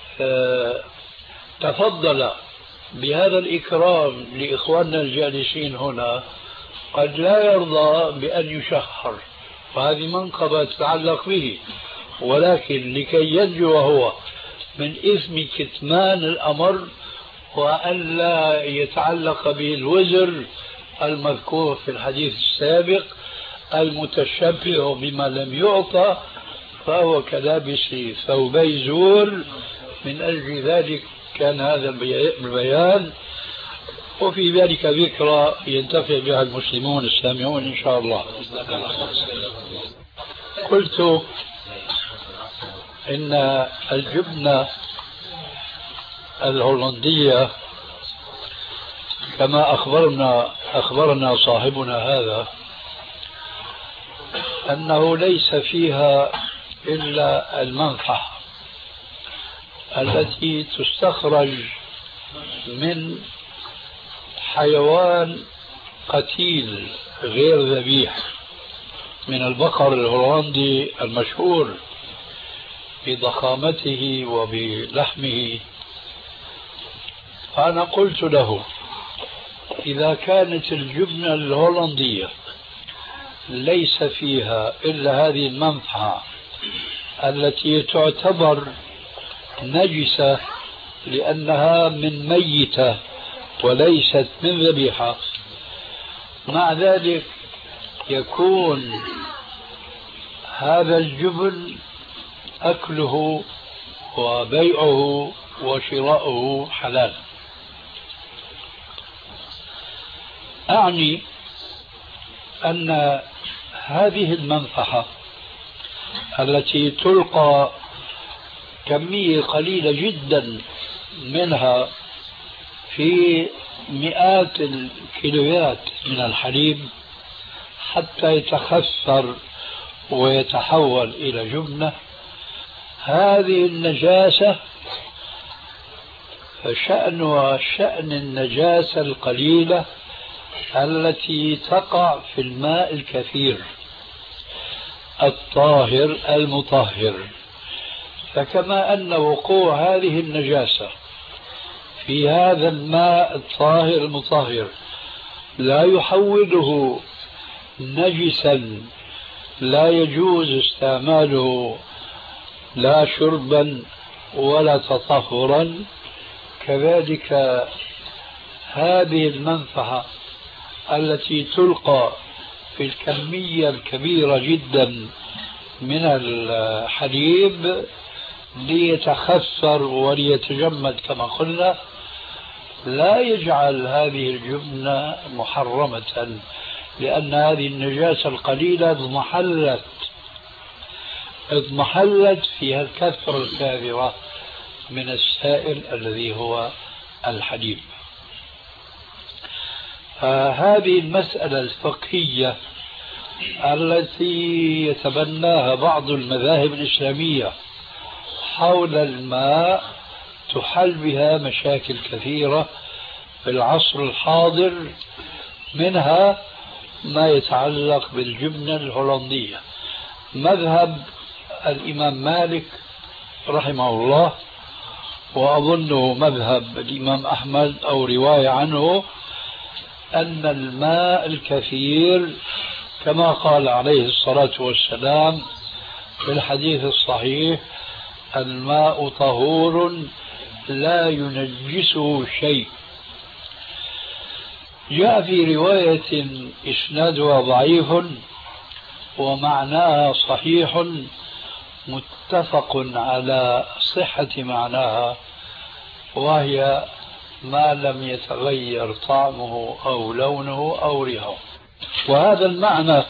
تفضل بهذا الإكرام لإخواننا الجالسين هنا قد لا يرضى بأن يشهر، وهذه منقبة تتعلق به، ولكن لكي ينجو هو من إثم كتمان الأمر وأن لا يتعلق به الوزر المذكور في الحديث السابق: المتشبع بما لم يعطى فهو كلابس ثوبي زور. من أجل ذلك كان هذا البيان، وفي ذلك ذكرى ينتفع بها المسلمون السامعون إن شاء الله. قلت إن الجبنة الهولندية كما أخبرنا صاحبنا هذا أنه ليس فيها إلا المنفعة التي تستخرج من حيوان قتيل غير ذبيح، من البقر الهولندي المشهور بضخامته وبلحمه. فأنا قلت له: إذا كانت الجبنة الهولندية ليس فيها إلا هذه المنفعة التي تعتبر نجسة لأنها من ميتة وليست من ذبيحة، مع ذلك يكون هذا الجبن أكله وبيعه وشراؤه حلال. أعني أن هذه المنفعة التي تلقى كمية قليلة جدا منها في مئات الكيلوات من الحليب حتى يتخثر ويتحول إلى جبنة، هذه النجاسة شأنها شأن النجاسة القليلة التي تقع في الماء الكثير الطاهر المطهر. فكما أن وقوع هذه النجاسة في هذا الماء الطاهر المطهر لا يحوله نجسا لا يجوز استعماله لا شربا ولا تطهرا، كذلك هذه المنفعة التي تلقى في الكمية الكبيرة جدا من الحليب ليتخثر وليتجمد كما قلنا لا يجعل هذه الجبنة محرمة، لأن هذه النجاسة القليلة اضمحلت فيها الكثرة الكاذبة من السائل الذي هو الحليب. هذه المسألة الفقهية التي يتبناها بعض المذاهب الإسلامية حول الماء تحل بها مشاكل كثيرة في العصر الحاضر، منها ما يتعلق بالجبنة الهولندية. مذهب الإمام مالك رحمه الله، وأظنه مذهب الإمام أحمد أو رواية عنه، أن الماء الكثير كما قال عليه الصلاة والسلام في الحديث الصحيح: الماء طهور لا ينجسه شيء. جاء في رواية إسنادها ضعيف ومعناها صحيح متفق على صحة معناها، وهي: ما لم يتغير طعمه أو لونه أو ريحه. وهذا المعنى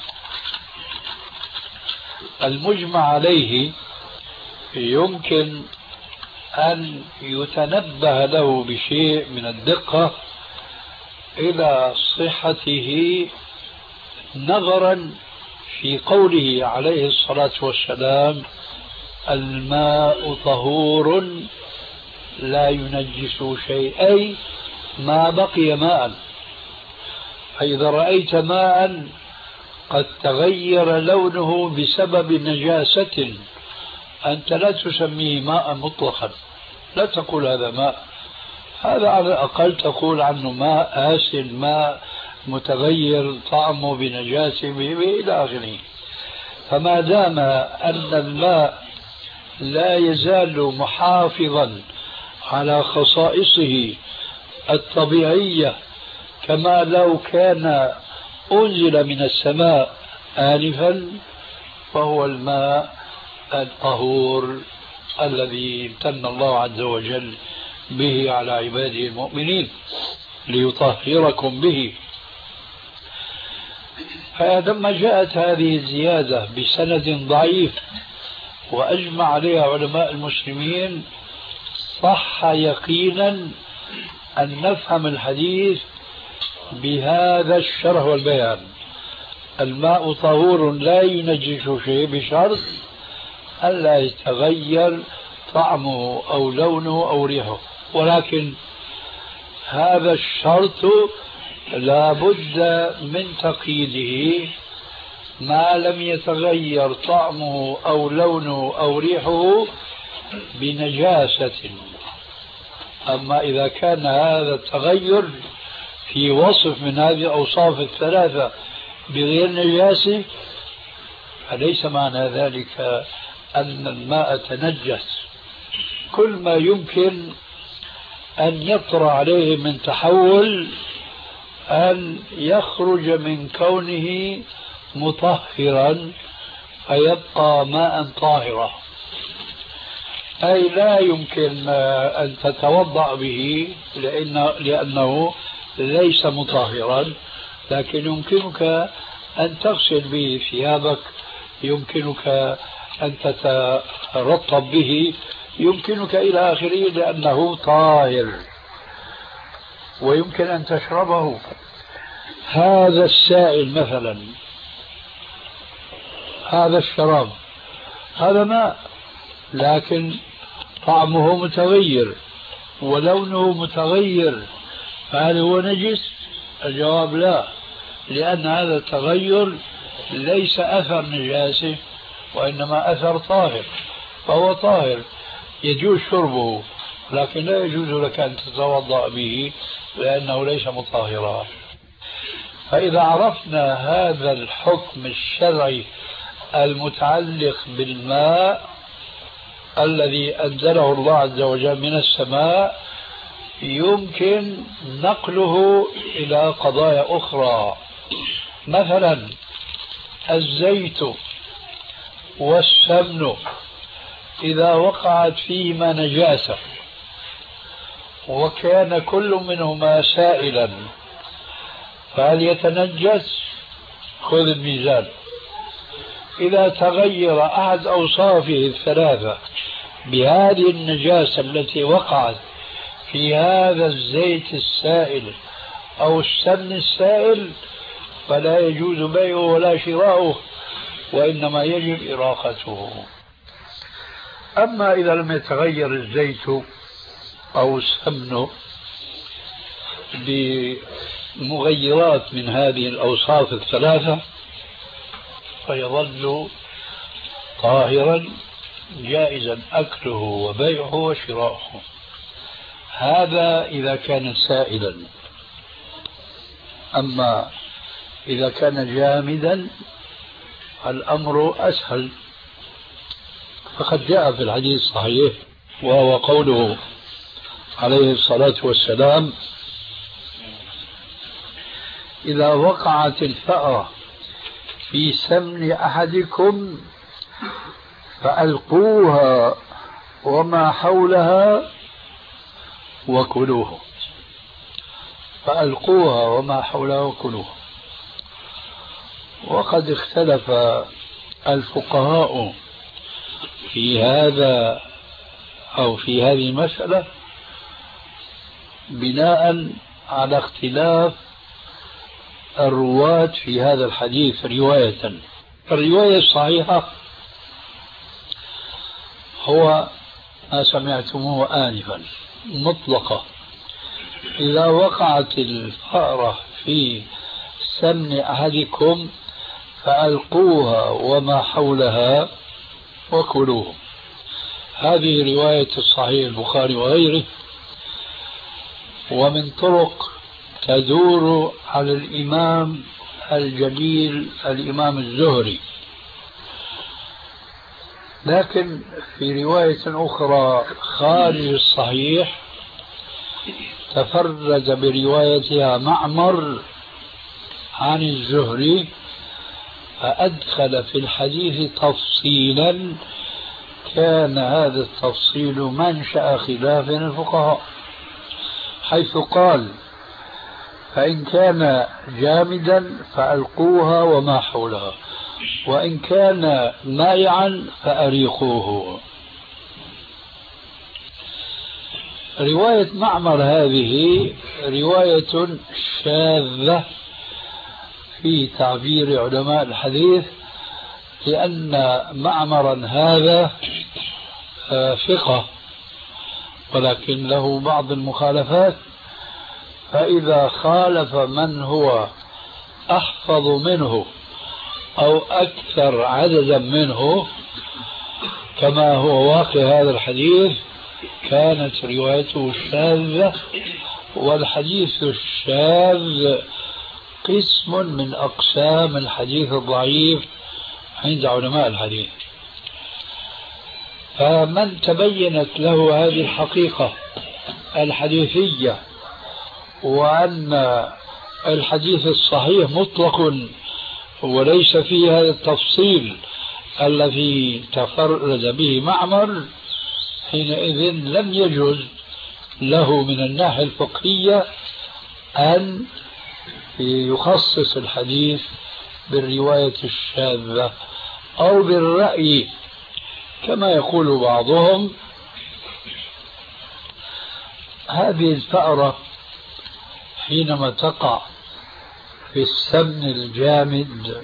المجمع عليه يمكن أن يتنبه له بشيء من الدقة إلى صحته نظرا في قوله عليه الصلاة والسلام: الماء طهور لا ينجس شيء، أي ما بقي ماء. فإذا رأيت ماء قد تغير لونه بسبب نجاسة أنت لا تسميه ماء مطلقا، لا تقول هذا ماء، هذا على الأقل تقول عنه ماء آسن، ماء متغير طعمه بنجاسة إلى آخره. فما دام أن الماء لا يزال محافظا على خصائصه الطبيعية كما لو كان أنزل من السماء آنفا، فهو الماء الطهور الذي امتن الله عز وجل به على عباده المؤمنين ليطهركم به. فلما جاءت هذه الزيادة بسند ضعيف وأجمع عليها علماء المسلمين، صح يقينا أن نفهم الحديث بهذا الشرح والبيان: الماء طهور لا ينجس شيء، بشرط ألا يتغير طعمه أو لونه أو ريحه. ولكن هذا الشرط لا بد من تقييده: ما لم يتغير طعمه أو لونه أو ريحه بنجاسة. أما إذا كان هذا التغير في وصف من هذه الأوصاف الثلاثة بغير نجاسة، فليس معنى ذلك أن الماء تنجس. كل ما يمكن أن يطرأ عليه من تحول أن يخرج من كونه مطهرا فيبقى ماء طاهرا، أي لا يمكن أن تتوضأ به لأنه ليس مطهرا، لكن يمكنك أن تغسل به ثيابك، يمكنك أن تترطب به، يمكنك إلى آخره، لأنه طاهر ويمكن أن تشربه. هذا السائل مثلا، هذا الشراب، هذا ماء، لكن طعمه متغير ولونه متغير، فهل هو نجس؟ الجواب لا، لأن هذا التغير ليس أثر نجاسة وإنما أثر طاهر، فهو طاهر يجوز شربه، لكن لا يجوز لك أن تتوضأ به لأنه ليس مطهرا. فإذا عرفنا هذا الحكم الشرعي المتعلق بالماء الذي أنزله الله عز وجل من السماء، يمكن نقله إلى قضايا أخرى. مثلا الزيت والسمن إذا وقعت فيهما نجاسة وكان كل منهما سائلا، فهل يتنجس؟ خذ الميزان. إذا تغير أحد أوصافه الثلاثة بهذه النجاسة التي وقعت في هذا الزيت السائل أو السمن السائل، فلا يجوز بيعه ولا شراؤه، وإنما يجب إراقته. أما إذا لم يتغير الزيت أو السمن بمغيرات من هذه الأوصاف الثلاثة، فيظل طاهرا جائزا أكله وبيعه وشراؤه. هذا إذا كان سائلا. أما إذا كان جامدا الأمر أسهل، فقد جاء في الحديث الصحيح وهو قوله عليه الصلاة والسلام: إذا وقعت الفأرة في سمن أحدكم فألقوها وما حولها وكلوه. فألقوها وما حولها وكلوه. وقد اختلف الفقهاء في هذا أو في هذه المسألة بناء على اختلاف الرواة في هذا الحديث رواية. الرواية الصحيحة هو ما سمعتموه آنفا مطلقة: إذا وقعت الفأرة في سمن أحدكم فألقوها وما حولها وكلوه. هذه رواية الصحيح البخاري وغيره، ومن طرق تدور على الإمام الجليل الإمام الزهري. لكن في رواية أخرى خارج الصحيح تفرد بروايتها معمر عن الزهري، فأدخل في الحديث تفصيلا كان هذا التفصيل منشأ خلاف الفقهاء، حيث قال: فإن كان جامدا فألقوها وما حولها، وإن كان مائعا فأريقوه. رواية معمر هذه رواية شاذة في تعبير علماء الحديث، لأن معمرا هذا ثقة ولكن له بعض المخالفات، فإذا خالف من هو أحفظ منه أو أكثر عددا منه كما هو واقع هذا الحديث كانت روايته شاذة. والحديث الشاذ قسم من أقسام الحديث الضعيف عند علماء الحديث. فمن تبينت له هذه الحقيقة الحديثية وأن الحديث الصحيح مطلق وليس فيه هذا التفصيل الذي تفرد به معمر، حينئذ لم يجوز له من الناحية الفقهية أن يخصص الحديث بالرواية الشاذة أو بالرأي كما يقول بعضهم: هذه الفأرة حينما تقع في السمن الجامد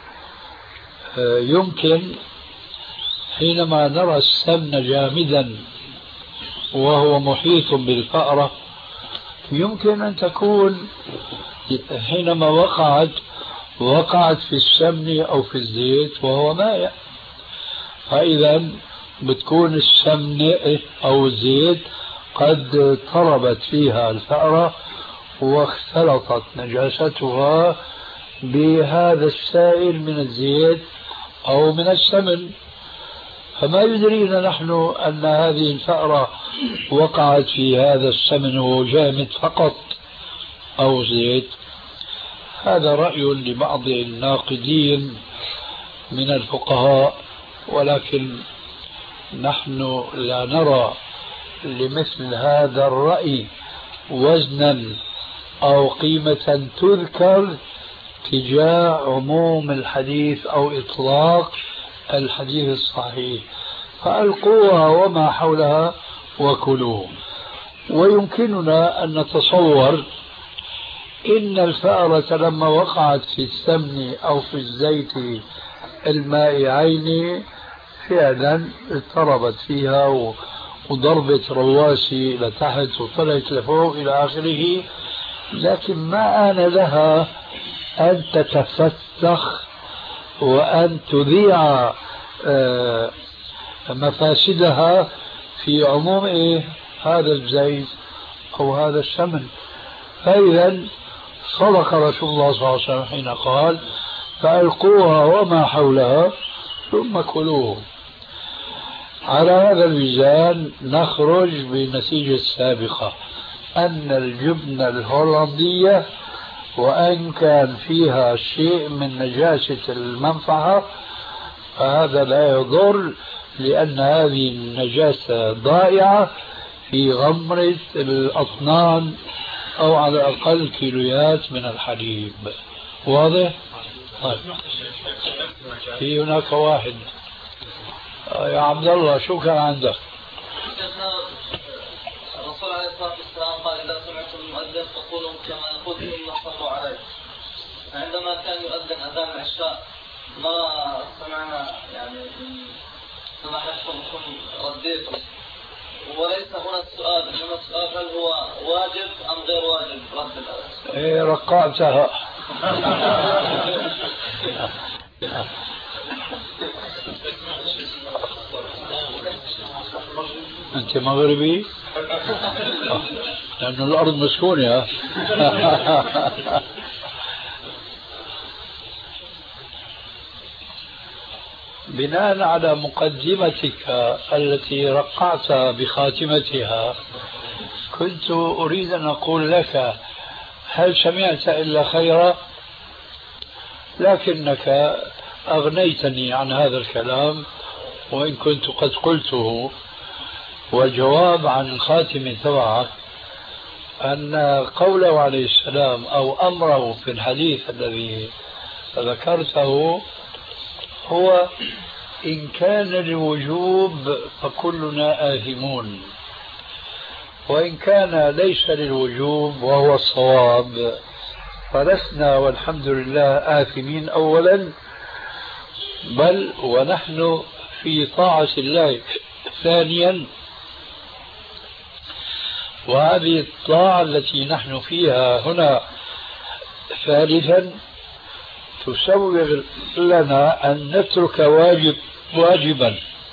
يمكن حينما نرى السمن جامدا وهو محيط بالفأرة يمكن أن تكون حينما وقعت في السمن أو في الزيت وهو مائع، فإذا بتكون السمن أو الزيت قد طربت فيها الفأرة واختلطت نجاستها بهذا السائل من الزيت أو من السمن، فما يدرينا نحن أن هذه الفأرة وقعت في هذا السمن وهو جامد فقط أو زيت. هذا رأي لبعض الناقدين من الفقهاء، ولكن نحن لا نرى لمثل هذا الرأي وزنا أو قيمة تذكر تجاه عموم الحديث أو إطلاق الحديث الصحيح، فألقوها وما حولها وكلوه. ويمكننا أن نتصور إن الفأرة لما وقعت في السمن أو في الزيت المائعين فعلا اضطربت فيها وضربت رواسي لتحت وطلعت لفوق إلى آخره، لكن ما آن لها أن تتفتح وأن تذيع مفاسدها في عموم هذا الزيت أو هذا السمن. فإذا صدق رسول الله صلى الله عليه وسلم حين قال فألقوها وما حولها ثم كلوه. على هذا الميزان نخرج بالنتيجة السابقة أن الجبنة الهولندية وأن كان فيها شيء من نجاسة المنفعة فهذا لا يضر، لأن هذه النجاسة ضائعة في غمرة الأطنان أو على الأقل كيلويات من الحليب. واضح؟ طيب. في هناك واحد يا عبد الله شو كان عندك؟ الرسول عليه الصلاة والسلام قال إذا سمعتم المؤذن فقولوا كما يقول ثم صلوا عليه. عندما كان يؤذن أذان العشاء ما سمعنا يعني سمحتكم رديتم، وليس هنا السؤال، إنما السؤال هل هو واجب أم غير واجب رد الأذان؟ إيه رقعتها. أنت مغربي؟ لأن الأرض مسكونة. بناء على مقدمتك التي رقعت بخاتمتها كنت أريد أن أقول لك هل سمعت إلا خيرا، لكنك أغنيتني عن هذا الكلام وإن كنت قد قلته. والجواب عن الخاتم تبعك أن قوله عليه السلام أو أمره في الحديث الذي ذكرته هو إن كان للوجوب فكلنا آثمون، وإن كان ليس للوجوب وهو الصواب فلسنا والحمد لله آثمين أولا، بل ونحن في طاعة الله ثانيا. وهذه الطاعة التي نحن فيها هنا ثالثا تسوغ لنا أن نترك واجبا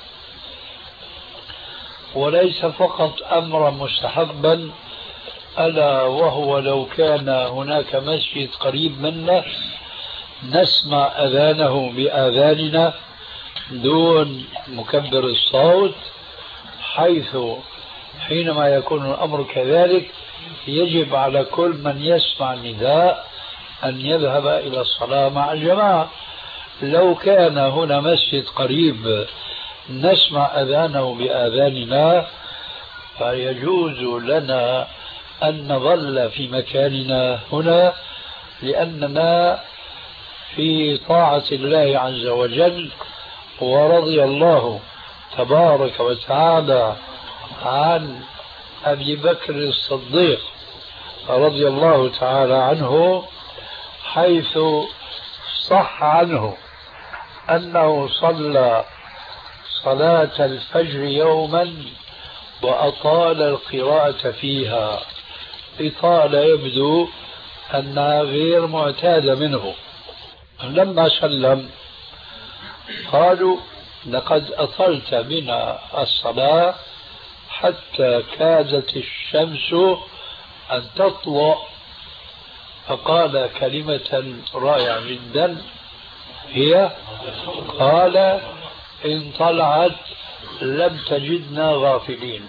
وليس فقط أمرا مستحبا، ألا وهو لو كان هناك مسجد قريب منا نسمع أذانه بآذاننا دون مكبر الصوت، حيث حينما يكون الأمر كذلك يجب على كل من يسمع النداء أن يذهب إلى الصلاة مع الجماعة. لو كان هنا مسجد قريب نسمع أذانه بآذاننا فيجوز لنا أن نظل في مكاننا هنا، لأننا في طاعة الله عز وجل. ورضي الله تبارك وتعالى عن أبي بكر الصديق رضي الله تعالى عنه، حيث صح عنه أنه صلى صلاة الفجر يوما وأطال القراءة فيها إطالة يبدو أنها غير معتادة منه. لما سلم قالوا لقد أطلت بنا الصلاة حتى كادت الشمس أن تطلع. فقال كلمة رائعة جدا هي قال إن طلعت لم تجدنا غافلين.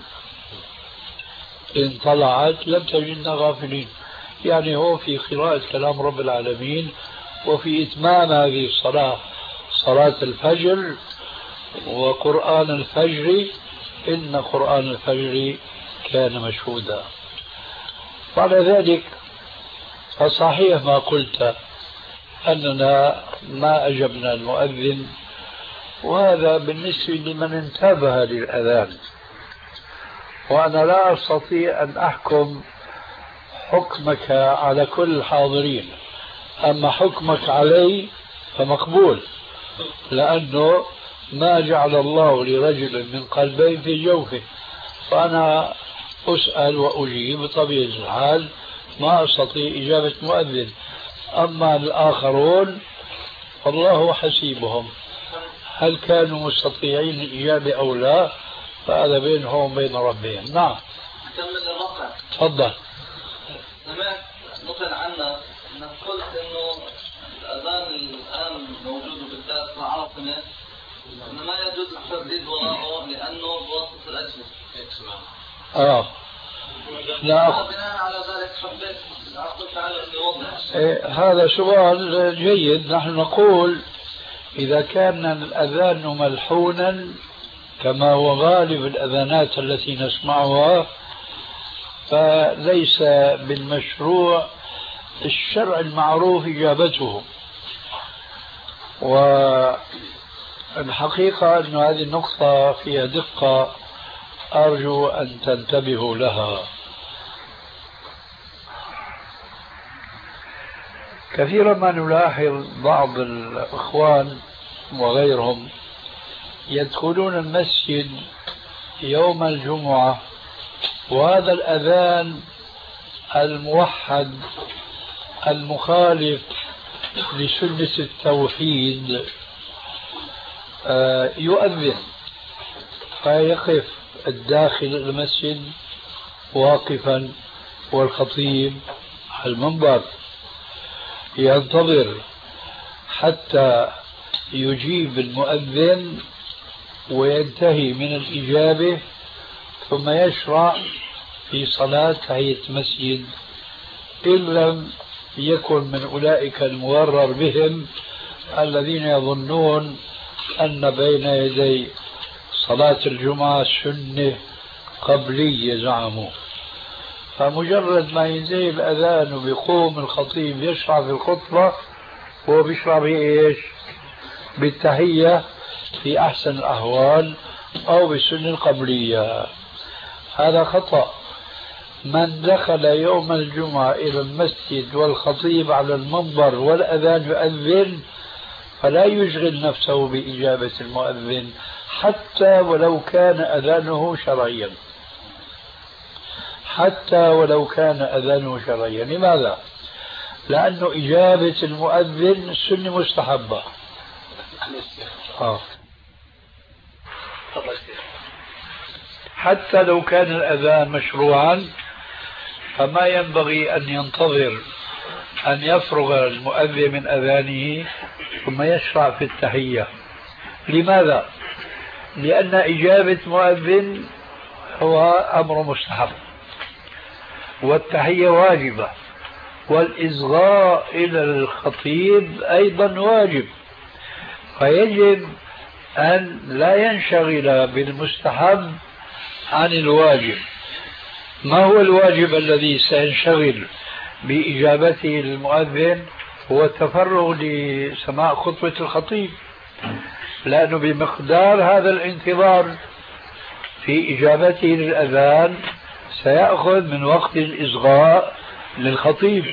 إن طلعت لم تجدنا غافلين، يعني هو في قراءة كلام رب العالمين وفي إتمام هذه الصلاة، صلاة الفجر وقرآن الفجر، إن قرآن الفجر كان مشهودا. بعد ذلك فصحيح ما قلت أننا ما أجبنا المؤذن، وهذا بالنسبة لمن انتبه للأذان، وأنا لا أستطيع أن أحكم حكمك على كل الحاضرين، أما حكمك علي فمقبول، لأنه ما جعل الله لرجل من قلبين في جوفه، فأنا أسأل وأجيب بطبيعة الحال، ما أستطيع إجابة مؤذن. أما الآخرون فالله حسيبهم، هل كانوا مستطيعين الإجابة أو لا، فهذا بينهم وبين ربهم. نعم. كمل الواقع. تفضل. سمعت نقل عنا أنك قلت إنه الأذان الآن موجود بالذات في عرفنا، إنه ما يجوز الترديد وراءه لأنه بواسطة الأجهزة. لا. بناء على ذلك حبيت أعطيك على الوضع. هذا سؤال جيد. نحن نقول إذا كان الأذان ملحونا كما هو غالب الأذانات التي نسمعها، فليس بالمشروع الشرع المعروف إجابته. والحقيقة أن هذه النقطة فيها دقة، أرجو أن تنتبهوا لها. كثيرا ما نلاحظ بعض الإخوان وغيرهم يدخلون المسجد يوم الجمعة وهذا الأذان الموحد المخالف لسنة التوحيد يؤذن، فيقف الداخل المسجد واقفا والخطيب على المنبر ينتظر حتى يجيب المؤذن وينتهي من الإجابة، ثم يشرع في صلاة تحية المسجد، إن لم يكن من أولئك المغرر بهم الذين يظنون أن بين يدي صلاة الجمعة سنة قبلية زعموا. فمجرد ما ينتهي الأذان وبيقوم الخطيب يشرع في الخطبة، هو بيشرع بإيش؟ بالتحية في أحسن الأحوال أو بالسنة القبلية. هذا خطأ. من دخل يوم الجمعة إلى المسجد والخطيب على المنبر والأذان يؤذن فلا يشغل نفسه بإجابة المؤذن حتى ولو كان أذانه شرعيا، حتى ولو كان أذانه شرعيا. لماذا؟ لأنه إجابة المؤذن سنة مستحبة. حتى لو كان الأذان مشروعا فما ينبغي أن ينتظر أن يفرغ المؤذن من أذانه ثم يشرع في التحية. لماذا؟ لأن إجابة مؤذن هو أمر مستحب، والتحية واجبة، والإصغاء إلى الخطيب أيضا واجب، فيجب أن لا ينشغل بالمستحب عن الواجب. ما هو الواجب الذي سينشغل بإجابته للمؤذن؟ هو التفرغ لسماع خطبة الخطيب، لأنه بمقدار هذا الانتظار في إجابته للأذان سيأخذ من وقت الإصغاء للخطيب.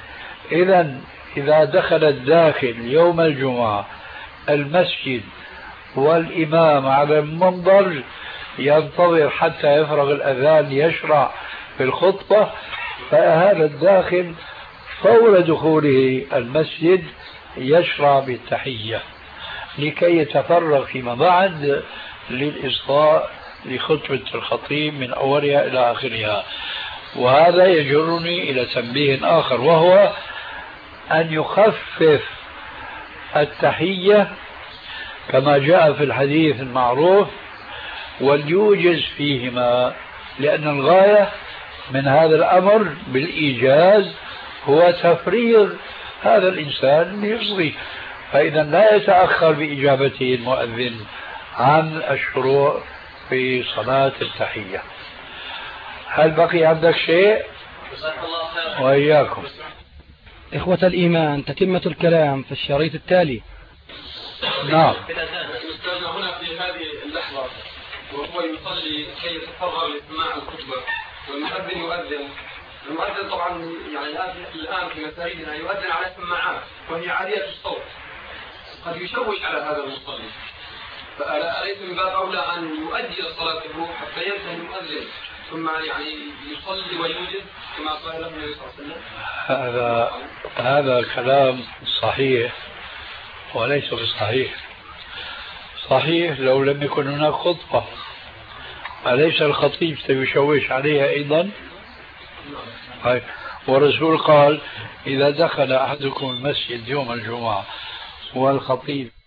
إذا دخل الداخل يوم الجمعة المسجد والإمام على المنبر ينتظر حتى يفرغ الأذان يشرع في الخطبة، فهذا الداخل فور دخوله المسجد يشرع بالتحية لكي يتفرغ فيما بعد للإصغاء لخطبة الخطيب من أولها إلى آخرها. وهذا يجرني إلى تنبيه آخر، وهو أن يخفف التحية كما جاء في الحديث المعروف وليوجز فيهما، لأن الغاية من هذا الأمر بالإيجاز هو تفريغ هذا الإنسان ليصغي، فإذا لا يتأخر بإجابته المؤذن عن الشروع في صلاة التحية. هل بقي عندك شيء؟ وإياكم. إخوة الإيمان، تتمة الكلام في الشريط التالي. نعم. أستاذنا هنا في هذه اللحظة وهو يصلي كي يتفرغ لسماع الخطبة والمؤذن يؤذن. المؤذن طبعا يعني الآن في مساجدنا يؤذن على سماعات وهي عالية الصوت، قد يشوش على هذا المصلي، فأليس من باب أولى أن يؤدي صلاته حتى ينتهي المؤذن ثم يعني يصلي ويوجد كما قال له النبي صلى الله عليه وسلم؟ هذا كلام صحيح وليس بصحيح. صحيح لو لم يكن هناك خطبة، أليس الخطيب سيشوش عليها أيضا؟ والرسول قال: إذا دخل أحدكم المسجد يوم الجمعة والخطيب